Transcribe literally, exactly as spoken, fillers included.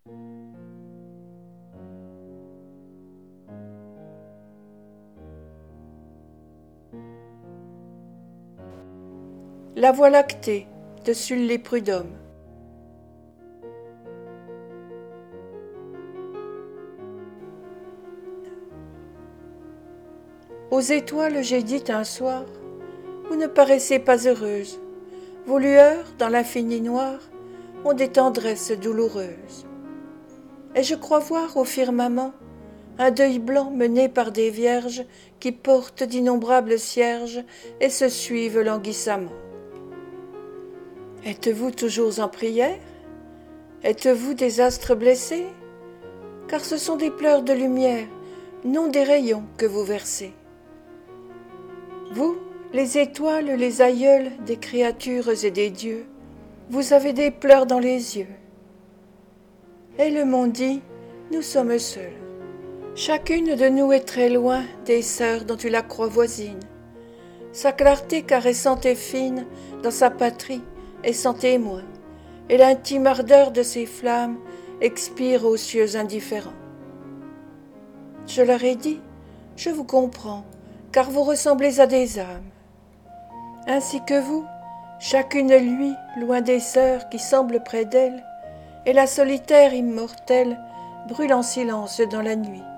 La Voie lactée de Sully Prudhomme. Aux étoiles j'ai dit un soir, vous ne paraissez pas heureuses, vos lueurs dans l'infini noir ont des tendresses douloureuses. Et je crois voir au firmament un deuil blanc mené par des vierges qui portent d'innombrables cierges et se suivent languissamment. Êtes-vous toujours en prière? Êtes-vous des astres blessés? Car ce sont des pleurs de lumière, non des rayons que vous versez. Vous, les étoiles, les aïeules des créatures et des dieux, vous avez des pleurs dans les yeux. Et le monde dit, nous sommes seuls. Chacune de nous est très loin des sœurs dont tu la crois voisine. Sa clarté caressante et fine dans sa patrie est sans témoin, et l'intime ardeur de ses flammes expire aux cieux indifférents. Je leur ai dit, je vous comprends, car vous ressemblez à des âmes. Ainsi que vous, chacune lui, loin des sœurs qui semblent près d'elle, et la solitaire immortelle brûle en silence dans la nuit.